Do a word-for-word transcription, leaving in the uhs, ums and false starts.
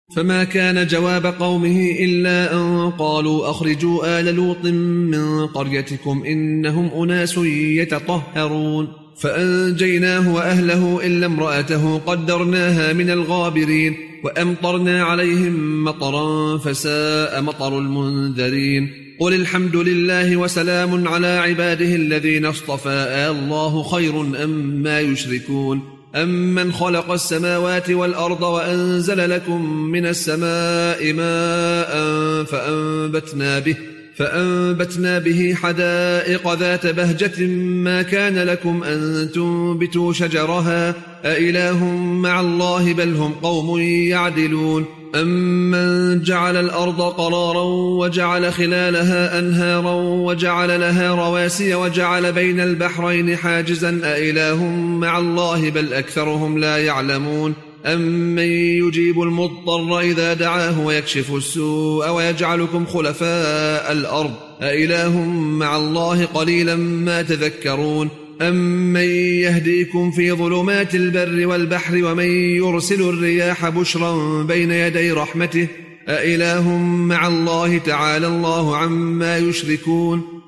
فما كان جواب قومه إلا أن قالوا أخرجوا آل لوط من قريتكم إنهم أناس يتطهرون فأنجيناه وأهله إلا امرأته قدرناها من الغابرين وأمطرنا عليهم مطرا فساء مطر المنذرين قل الحمد لله وسلام على عباده الذين اصطفى الله خير أما يشركون أمن خلق السماوات والأرض وأنزل لكم من السماء ماء فأنبتنا به فأنبتنا به حدائق ذات بهجة ما كان لكم أن تنبتوا شجرها أإله مع الله بل هم قوم يعدلون أمن جعل الأرض قرارا وجعل خلالها أنهارا وجعل لها رواسي وجعل بين البحرين حاجزا أإله مع الله بل أكثرهم لا يعلمون أمن يجيب المضطر إذا دعاه ويكشف السوء ويجعلكم خلفاء الأرض أإله مع الله قليلا ما تذكرون أمن يهديكم في ظلمات البر والبحر ومن يرسل الرياح بشرا بين يدي رحمته أإله مع الله تعالى الله عما يشركون